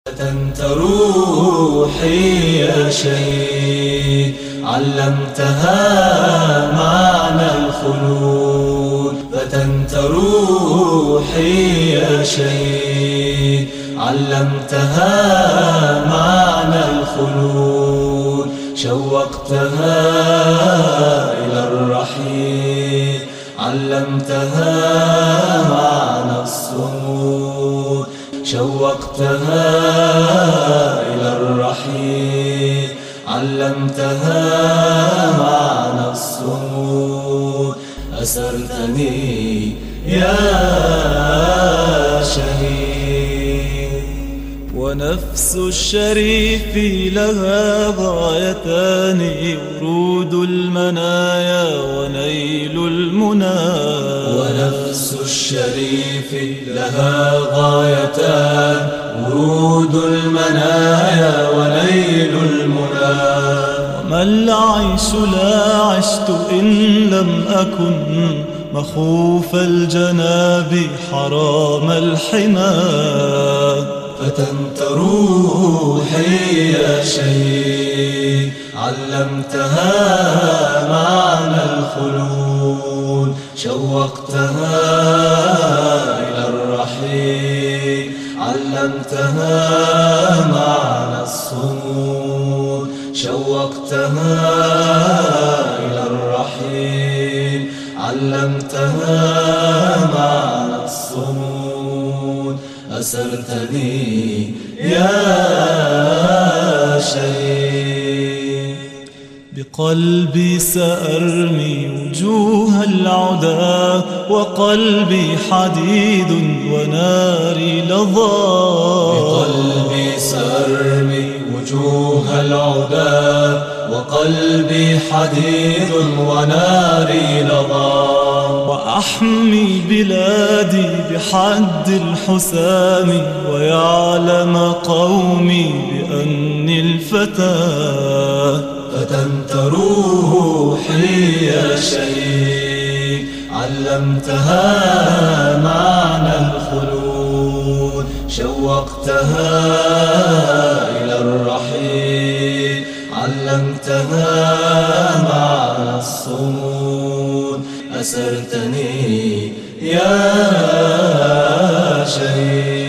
فتنت روحي يا شهيد، علمتها معنى الخلود. فتنت روحي يا شهيد، علمتها معنى الخلود. شوقتها إلى الرحيل، علمتها معنى الصمود. شوقتها إلى الرحيل، علمتها معنى الصمود. أسرتني يا شهيد. ونفس الشريف لها غايتان، ورود المنايا ونيل المنى. ونفس الشريف لها غايتان، ورود المنايا ونيل المنى. وما العيش لا عشت إن لم أكن مخوف الجناب حرام الحمى. فتنت روحي يا شهيد، علمتها معنى الخلود. شوقتها إلى الرحيل، علمتها معنى الصمود. شوقتها إلى الرحيل، علمتها معنى الصمود. أسرتني يا شهيد. بقلبي سأرمي وجوه العدا، وقلبي حديد وناري لظى. بقلبي سأرمي وجوه العدا، وقلبي حديد وناري لظى. وأحمي بلادي بحد الحسام، ويعلم قومي بأني الفتى. فتنت روحي يا شهيد، علمتها معنى الخلود. شوقتها إلى الرحيل، علمتها معنى الصمود. أسرتني يا شهيد.